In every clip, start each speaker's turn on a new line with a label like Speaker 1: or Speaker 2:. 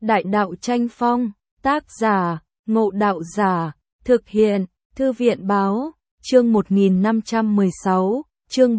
Speaker 1: Đại đạo tranh phong, tác giả, Ngộ Đạo Giả, thực hiện, Thư viện báo, chương 1516, chương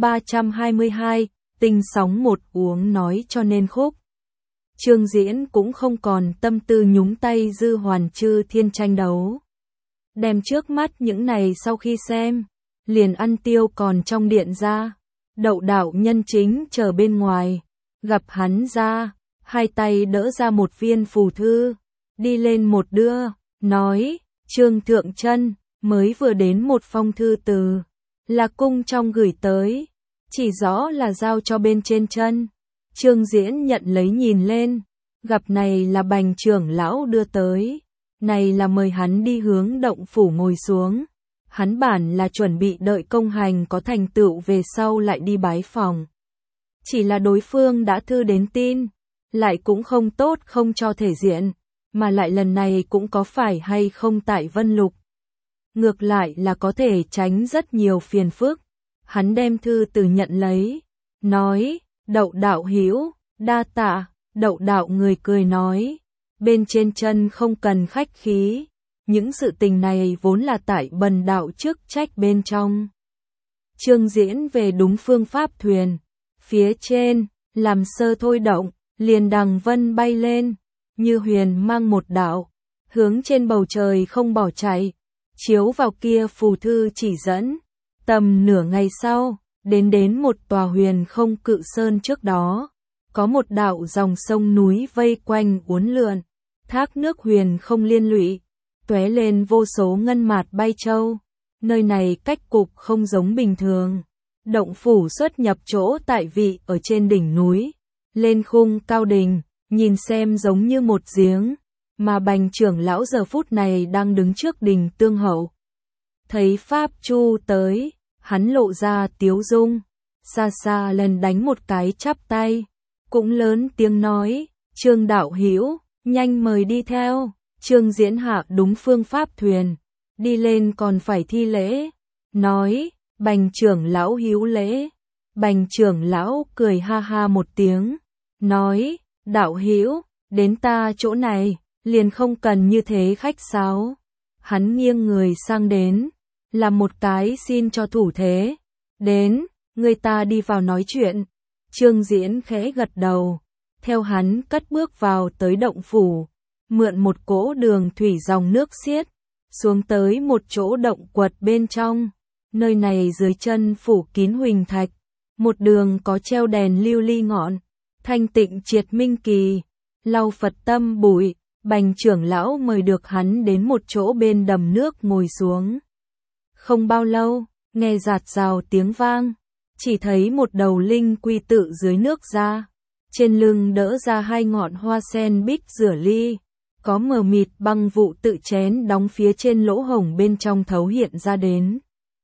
Speaker 1: 322, tinh sóng một uống nói cho nên khúc. Trương Diễn cũng không còn tâm tư nhúng tay Dư Hoàn Chư Thiên tranh đấu. Đem trước mắt những này sau khi xem, liền ăn tiêu còn trong điện ra. Đậu đạo nhân chính chờ bên ngoài, gặp hắn ra, hai tay đỡ ra một viên phù thư, đi lên một đưa, nói, Trương Thượng Chân mới vừa đến một phong thư từ, là cung trong gửi tới, chỉ rõ là giao cho bên trên chân. Trương Diễn nhận lấy nhìn lên, gặp này là Bành trưởng lão đưa tới, này là mời hắn đi hướng động phủ ngồi xuống. Hắn bản là chuẩn bị đợi công hành có thành tựu về sau lại đi bái phòng. Chỉ là đối phương đã thư đến tin, lại cũng không tốt không cho thể diện, mà lại lần này cũng có phải hay không tại Vân Lục. Ngược lại là có thể tránh rất nhiều phiền phức. Hắn đem thư từ nhận lấy, nói, Đậu đạo hữu, đa tạ. Đậu đạo người cười nói, bên trên chân không cần khách khí. Những sự tình này vốn là tại bần đạo chức trách bên trong. Trương Diễn về đúng phương pháp thuyền, phía trên, làm sơ thôi động, liền đằng vân bay lên, như huyền mang một đạo, hướng trên bầu trời không bỏ chạy, chiếu vào kia phù thư chỉ dẫn. Tầm nửa ngày sau, đến một tòa huyền không cự sơn trước đó, có một đạo dòng sông núi vây quanh uốn lượn, thác nước huyền không liên lụy, tóe lên vô số ngân mạt bay châu. Nơi này cách cục không giống bình thường. Động phủ xuất nhập chỗ tại vị ở trên đỉnh núi, lên khung cao đình, nhìn xem giống như một giếng, mà Bành trưởng lão giờ phút này đang đứng trước đình tương hậu. Thấy Pháp Chu tới, hắn lộ ra tiếu dung, xa xa lần đánh một cái chắp tay, cũng lớn tiếng nói, Trương đạo hữu, nhanh mời đi theo. Trương Diễn hạ đúng phương pháp thuyền, đi lên còn phải thi lễ, nói, Bành trưởng lão hữu lễ. Bành trưởng lão cười ha ha một tiếng, nói, đạo hữu, đến ta chỗ này, liền không cần như thế khách sáo. Hắn nghiêng người sang đến, làm một cái xin cho thủ thế, đến, người ta đi vào nói chuyện. Trương Diễn khẽ gật đầu, theo hắn cất bước vào tới động phủ. Mượn một cỗ đường thủy dòng nước xiết, xuống tới một chỗ động quật bên trong. Nơi này dưới chân phủ kín huỳnh thạch, một đường có treo đèn lưu ly ngọn, thanh tịnh triệt minh kỳ, lau Phật tâm bụi. Bành trưởng lão mời được hắn đến một chỗ bên đầm nước ngồi xuống. Không bao lâu, nghe rạt rào tiếng vang, chỉ thấy một đầu linh quy tự dưới nước ra, trên lưng đỡ ra hai ngọn hoa sen bích rửa ly. Có mờ mịt băng vụ tự chén đóng phía trên lỗ hổng bên trong thấu hiện ra đến.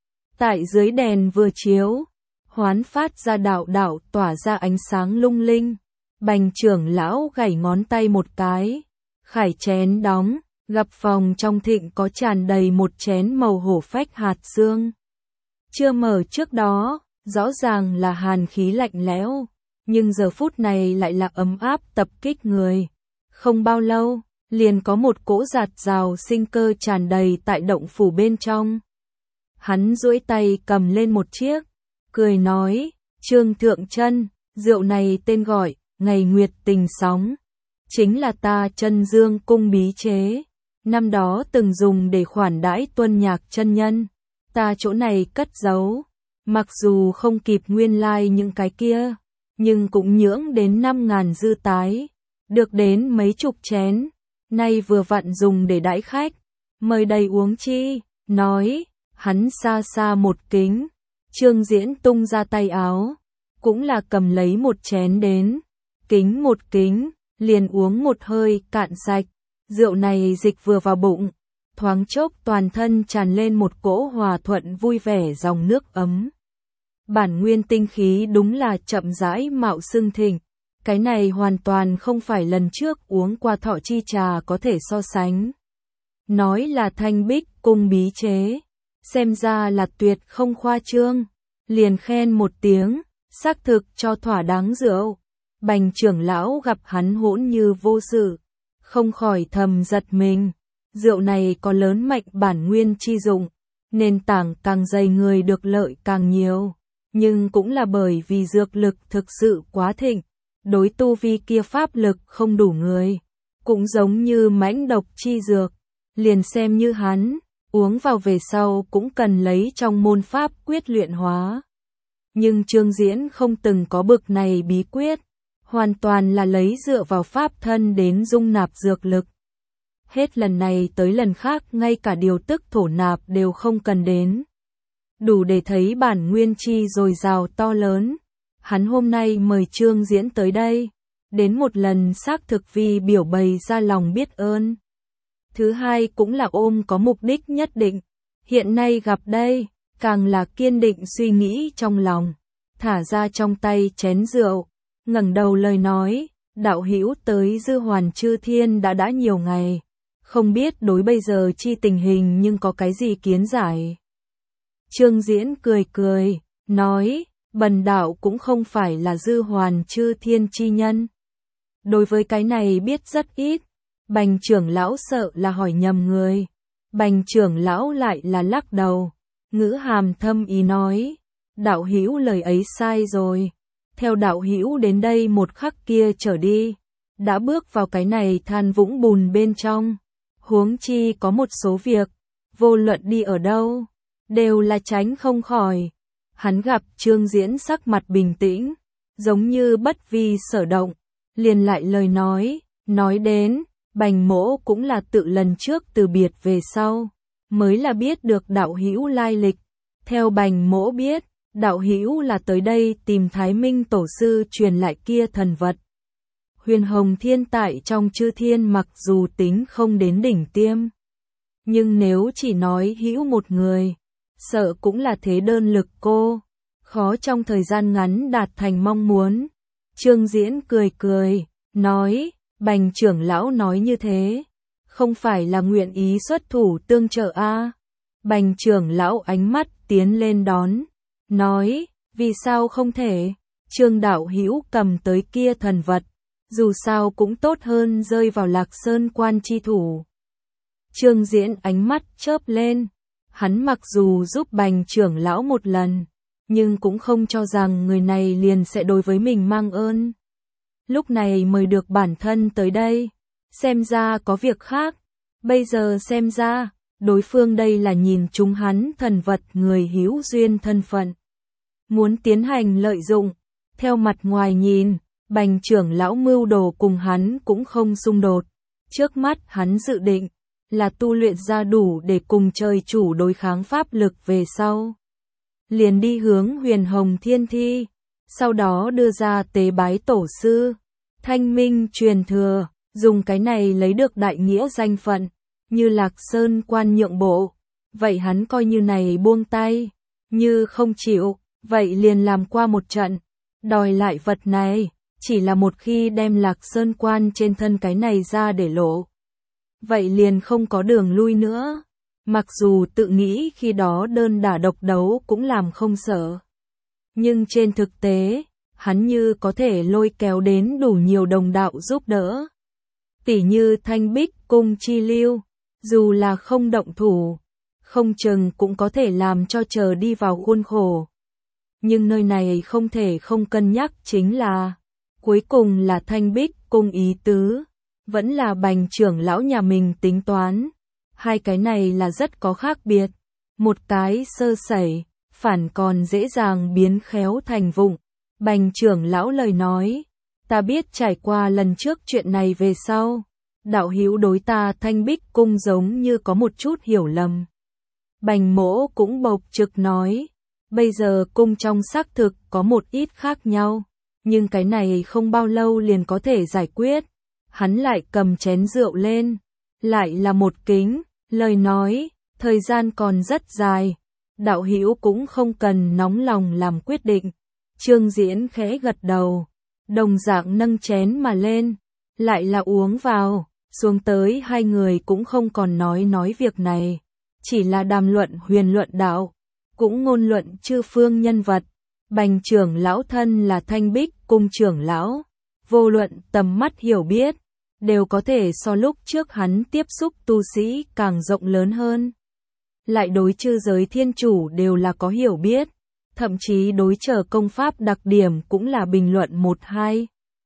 Speaker 1: Tại dưới đèn vừa chiếu, hoán phát ra đạo đạo tỏa ra ánh sáng lung linh. Bành trưởng lão gảy ngón tay một cái, khải chén đóng, gặp phòng trong thịnh có tràn đầy một chén màu hổ phách hạt xương. Chưa mở trước đó, rõ ràng là hàn khí lạnh lẽo, nhưng giờ phút này lại là ấm áp tập kích người. Không bao lâu, liền có một cỗ giạt rào sinh cơ tràn đầy tại động phủ bên trong. Hắn duỗi tay cầm lên một chiếc, cười nói, Trương Thượng Chân, rượu này tên gọi, Ngày Nguyệt Tình Sóng, chính là ta Chân Dương cung bí chế, năm đó từng dùng để khoản đãi Tuân Nhạc chân nhân, ta chỗ này cất giấu, mặc dù không kịp nguyên lai những cái kia, nhưng cũng nhưỡng đến 5.000 dư tái, được đến mấy chục chén. Nay vừa vặn dùng để đãi khách, mời đầy uống chi, nói, hắn xa xa một kính. Trương Diễn tung ra tay áo, cũng là cầm lấy một chén đến, kính một kính, liền uống một hơi cạn sạch. Rượu này dịch vừa vào bụng, thoáng chốc toàn thân tràn lên một cỗ hòa thuận vui vẻ dòng nước ấm. Bản nguyên tinh khí đúng là chậm rãi mạo xưng thịnh. Cái này hoàn toàn không phải lần trước uống qua Thọ Chi trà có thể so sánh. Nói là Thanh Bích cung bí chế, xem ra là tuyệt không khoa trương, liền khen một tiếng, xác thực cho thỏa đáng rượu. Bành trưởng lão gặp hắn hỗn như vô sự, không khỏi thầm giật mình. Rượu này có lớn mạnh bản nguyên chi dụng, nền tảng càng dày người được lợi càng nhiều, nhưng cũng là bởi vì dược lực thực sự quá thịnh, đối tu vi kia pháp lực không đủ người, cũng giống như mãnh độc chi dược, liền xem như hắn, uống vào về sau cũng cần lấy trong môn pháp quyết luyện hóa. Nhưng Trương Diễn không từng có bực này bí quyết, hoàn toàn là lấy dựa vào pháp thân đến dung nạp dược lực. Hết lần này tới lần khác ngay cả điều tức thổ nạp đều không cần đến. Đủ để thấy bản nguyên chi dồi dào to lớn. Hắn hôm nay mời Trương Diễn tới đây, đến một lần xác thực vì biểu bày ra lòng biết ơn. Thứ hai cũng là ôm có mục đích nhất định. Hiện nay gặp đây, càng là kiên định suy nghĩ trong lòng. Thả ra trong tay chén rượu, ngẩng đầu lời nói, đạo hữu tới Dư Hoàn Chư Thiên đã nhiều ngày. Không biết đối bây giờ chi tình hình nhưng có cái gì kiến giải. Trương Diễn cười cười, nói, bần đạo cũng không phải là Dư Hoàn Chư Thiên chi nhân. Đối với cái này biết rất ít, Bành trưởng lão sợ là hỏi nhầm người. Bành trưởng lão lại là lắc đầu, ngữ hàm thâm ý nói, đạo hữu lời ấy sai rồi. Theo đạo hữu đến đây một khắc kia trở đi, đã bước vào cái này than vũng bùn bên trong. Huống chi có một số việc, vô luận đi ở đâu, đều là tránh không khỏi. Hắn gặp Trương Diễn sắc mặt bình tĩnh, giống như bất vi sở động, liền lại lời nói đến, Bành mỗ cũng là tự lần trước từ biệt về sau, mới là biết được đạo hữu lai lịch. Theo Bành mỗ biết, đạo hữu là tới đây tìm Thái Minh tổ sư truyền lại kia thần vật. Huyền Hồng Thiên tại trong chư thiên mặc dù tính không đến đỉnh tiêm, nhưng nếu chỉ nói hữu một người, sợ cũng là thế đơn lực cô, khó trong thời gian ngắn đạt thành mong muốn. Trương Diễn cười cười, nói, Bành trưởng lão nói như thế, không phải là nguyện ý xuất thủ tương trợ a? Bành trưởng lão ánh mắt tiến lên đón, nói, vì sao không thể? Trương đạo hữu cầm tới kia thần vật, dù sao cũng tốt hơn rơi vào Lạc Sơn quan chi thủ. Trương Diễn ánh mắt chớp lên, hắn mặc dù giúp Bành trưởng lão một lần, nhưng cũng không cho rằng người này liền sẽ đối với mình mang ơn. Lúc này mời được bản thân tới đây, xem ra có việc khác, bây giờ xem ra, đối phương đây là nhìn chúng hắn thần vật người hữu duyên thân phận. Muốn tiến hành lợi dụng, theo mặt ngoài nhìn, Bành trưởng lão mưu đồ cùng hắn cũng không xung đột. Trước mắt hắn dự định là tu luyện ra đủ để cùng trời chủ đối kháng pháp lực về sau. Liền đi hướng Huyền Hồng Thiên Thi, sau đó đưa ra tế bái tổ sư, Thanh Minh truyền thừa, dùng cái này lấy được đại nghĩa danh phận, như Lạc Sơn quan nhượng bộ. Vậy hắn coi như này buông tay, như không chịu, vậy liền làm qua một trận, đòi lại vật này. Chỉ là một khi đem Lạc Sơn quan trên thân cái này ra để lộ, vậy liền không có đường lui nữa. Mặc dù tự nghĩ khi đó đơn đả độc đấu cũng làm không sợ, nhưng trên thực tế, hắn như có thể lôi kéo đến đủ nhiều đồng đạo giúp đỡ. Tỉ như Thanh Bích Cung chi lưu, dù là không động thủ, không chừng cũng có thể làm cho chờ đi vào khuôn khổ. Nhưng nơi này không thể không cân nhắc chính là cuối cùng là Thanh Bích Cung ý tứ, vẫn là Bành trưởng lão nhà mình tính toán. Hai cái này là rất có khác biệt. Một cái sơ sẩy, phản còn dễ dàng biến khéo thành vụng. Bành trưởng lão lời nói, ta biết trải qua lần trước chuyện này về sau, đạo hữu đối ta Thanh Bích Cung giống như có một chút hiểu lầm. Bành mỗ cũng bộc trực nói, bây giờ cung trong xác thực có một ít khác nhau. Nhưng cái này không bao lâu liền có thể giải quyết. Hắn lại cầm chén rượu lên, lại là một kính, lời nói, thời gian còn rất dài, đạo hữu cũng không cần nóng lòng làm quyết định. Trương Diễn khẽ gật đầu, đồng dạng nâng chén mà lên, lại là uống vào, xuống tới hai người cũng không còn nói việc này, chỉ là đàm luận huyền luận đạo, cũng ngôn luận chư phương nhân vật. Bành trưởng lão thân là Thanh Bích Cung trưởng lão, vô luận tầm mắt hiểu biết, đều có thể so lúc trước hắn tiếp xúc tu sĩ càng rộng lớn hơn. Lại đối chư giới thiên chủ đều là có hiểu biết, thậm chí đối trở công pháp đặc điểm cũng là bình luận một hai.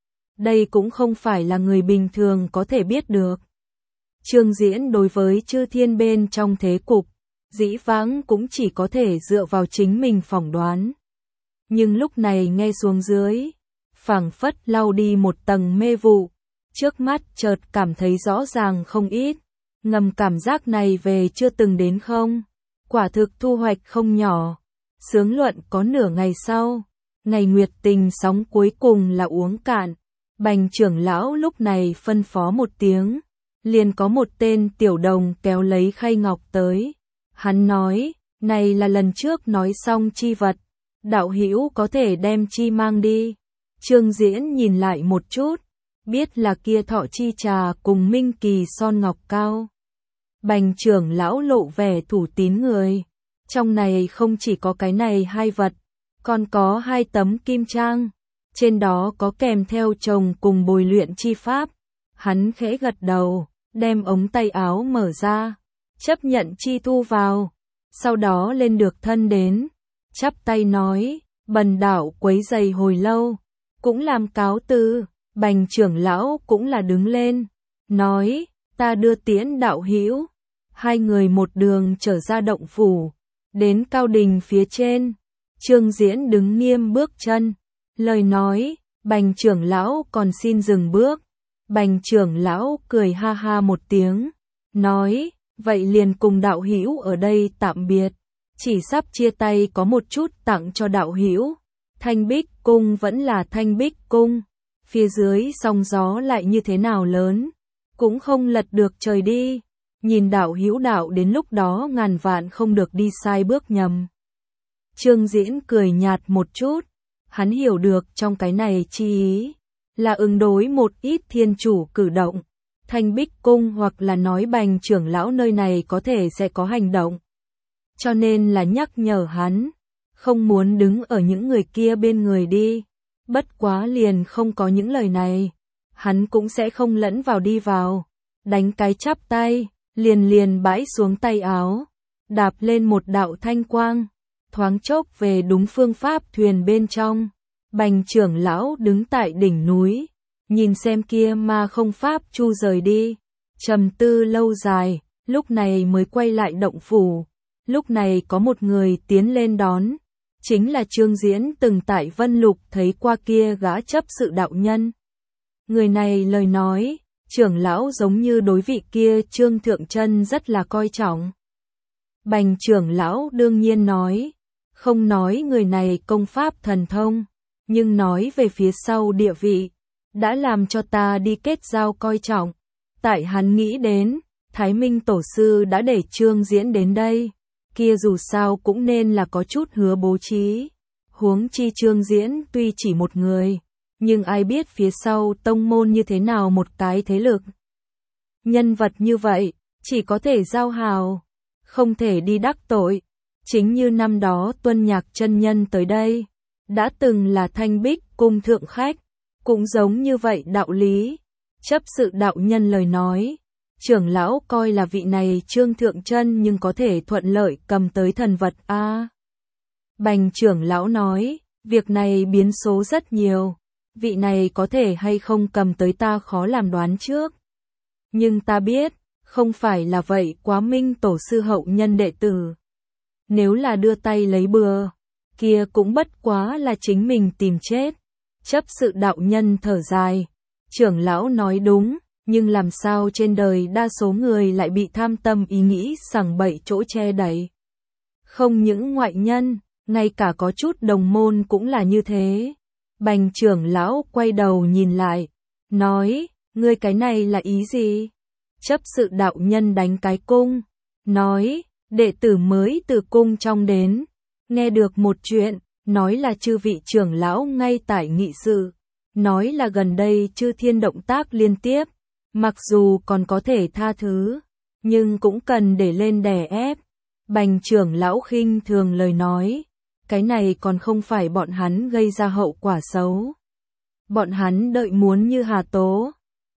Speaker 1: Đây cũng không phải là người bình thường có thể biết được. Trương Diễn đối với chư thiên bên trong thế cục, dĩ vãng cũng chỉ có thể dựa vào chính mình phỏng đoán. Nhưng lúc này nghe xuống dưới, phảng phất lau đi một tầng mê vụ, trước mắt chợt cảm thấy rõ ràng không ít, ngầm cảm giác này về chưa từng đến không, quả thực thu hoạch không nhỏ. Sướng luận có nửa ngày sau, ngày nguyệt tình sóng cuối cùng là uống cạn, Bành trưởng lão lúc này phân phó một tiếng, liền có một tên tiểu đồng kéo lấy khay ngọc tới. Hắn nói, này là lần trước nói xong chi vật, đạo hữu có thể đem chi mang đi. Trương Diễn nhìn lại một chút, biết là kia thọ chi trà cùng minh kỳ son ngọc cao. Bành trưởng lão lộ vẻ thủ tín người, trong này không chỉ có cái này hai vật, còn có 2 tấm kim trang, trên đó có kèm theo chồng cùng bồi luyện chi pháp. Hắn khẽ gật đầu, đem ống tay áo mở ra, chấp nhận chi thu vào, sau đó lên được thân đến, chắp tay nói, bần đạo quấy rầy hồi lâu, cũng làm cáo từ. Bành trưởng lão cũng là đứng lên, nói, ta đưa tiễn đạo hữu. Hai người một đường trở ra động phủ, đến cao đình phía trên. Trương Diễn đứng nghiêm bước chân, lời nói, Bành trưởng lão còn xin dừng bước. Bành trưởng lão cười ha ha một tiếng, nói, vậy liền cùng đạo hữu ở đây tạm biệt, chỉ sắp chia tay có một chút tặng cho đạo hữu. Thanh Bích cung vẫn là Thanh Bích cung, phía dưới sóng gió lại như thế nào lớn, cũng không lật được trời đi. Nhìn đạo hữu đạo đến lúc đó ngàn vạn không được đi sai bước nhầm. Trương Diễn cười nhạt một chút, hắn hiểu được trong cái này chi ý, là ứng đối một ít thiên chủ cử động. Thanh Bích cung hoặc là nói Bành trưởng lão nơi này có thể sẽ có hành động. Cho nên là nhắc nhở hắn, không muốn đứng ở những người kia bên người đi. Bất quá liền không có những lời này, hắn cũng sẽ không lẫn vào đi vào. Đánh cái chắp tay, liền bãi xuống tay áo, đạp lên một đạo thanh quang, thoáng chốc về đúng phương pháp thuyền bên trong. Bành trưởng lão đứng tại đỉnh núi, nhìn xem kia mà không pháp chu rời đi, trầm tư lâu dài, lúc này mới quay lại động phủ. Lúc này có một người tiến lên đón, chính là Trương Diễn từng tại Vân Lục thấy qua kia gã chấp sự đạo nhân. Người này lời nói, trưởng lão giống như đối vị kia Trương Thượng Chân rất là coi trọng. Bành trưởng lão đương nhiên nói, không nói người này công pháp thần thông, nhưng nói về phía sau địa vị, đã làm cho ta đi kết giao coi trọng. Tại hắn nghĩ đến, Thái Minh Tổ sư đã để Trương Diễn đến đây, kia dù sao cũng nên là có chút hứa bố trí. Huống chi Trương Diễn tuy chỉ một người, nhưng ai biết phía sau tông môn như thế nào một cái thế lực. Nhân vật như vậy, chỉ có thể giao hảo, không thể đi đắc tội. Chính như năm đó Tuân Nhạc chân nhân tới đây, đã từng là Thanh Bích cung thượng khách, cũng giống như vậy đạo lý. Chấp sự đạo nhân lời nói, trưởng lão coi là vị này Trương Thượng Chân nhưng có thể thuận lợi cầm tới thần vật a. Bành trưởng lão nói, việc này biến số rất nhiều, vị này có thể hay không cầm tới ta khó làm đoán trước. Nhưng ta biết, không phải là vậy Quá Minh Tổ sư hậu nhân đệ tử. Nếu là đưa tay lấy bừa, kia cũng bất quá là chính mình tìm chết. Chấp sự đạo nhân thở dài, trưởng lão nói đúng, nhưng làm sao trên đời đa số người lại bị tham tâm ý nghĩ sằng bậy chỗ che đậy. Không những ngoại nhân, ngay cả có chút đồng môn cũng là như thế. Bành trưởng lão quay đầu nhìn lại, nói, ngươi cái này là ý gì? Chấp sự đạo nhân đánh cái cung, nói, đệ tử mới từ cung trong đến, nghe được một chuyện, nói là chư vị trưởng lão ngay tại nghị sự, nói là gần đây chư thiên động tác liên tiếp, mặc dù còn có thể tha thứ, nhưng cũng cần để lên đè ép. Bành trưởng lão khinh thường lời nói, cái này còn không phải bọn hắn gây ra hậu quả xấu. Bọn hắn đợi muốn như Hà Tố,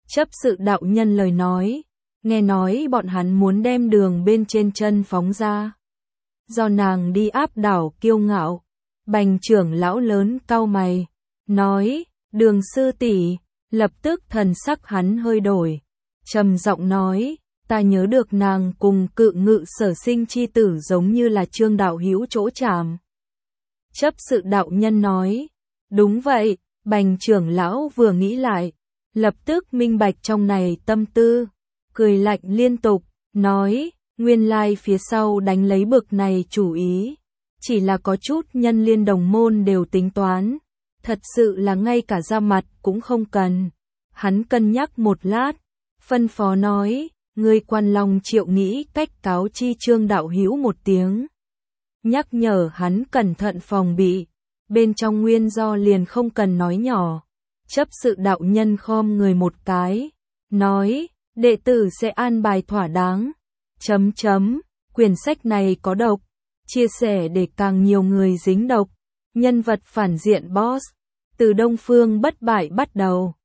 Speaker 1: Chấp sự đạo nhân lời nói, nghe nói bọn hắn muốn đem đường bên trên chân phóng ra. Do nàng đi áp đảo kiêu ngạo, Bành trưởng lão lớn cau mày, nói, Đường sư tỷ, lập tức thần sắc hắn hơi đổi, trầm giọng nói, ta nhớ được nàng cùng Cự Ngự Sở sinh chi tử giống như là Trương đạo hữu chỗ chạm. Chấp sự đạo nhân nói, đúng vậy. Bành trưởng lão vừa nghĩ lại, lập tức minh bạch trong này tâm tư, cười lạnh liên tục, nói, nguyên lai phía sau đánh lấy bực này chủ ý, chỉ là có chút nhân liên đồng môn đều tính toán, thật sự là ngay cả ra mặt cũng không cần. Hắn cân nhắc một lát, phân phó nói, ngươi Quan Long Triệu nghĩ cách cáo chi Trương đạo hữu một tiếng, nhắc nhở hắn cẩn thận phòng bị. Bên trong nguyên do liền không cần nói nhỏ. Chấp sự đạo nhân khom người một cái, nói, đệ tử sẽ an bài thỏa đáng. Quyển sách này có độc, chia sẻ để càng nhiều người dính độc. Nhân vật phản diện boss, từ Đông Phương Bất Bại bắt đầu.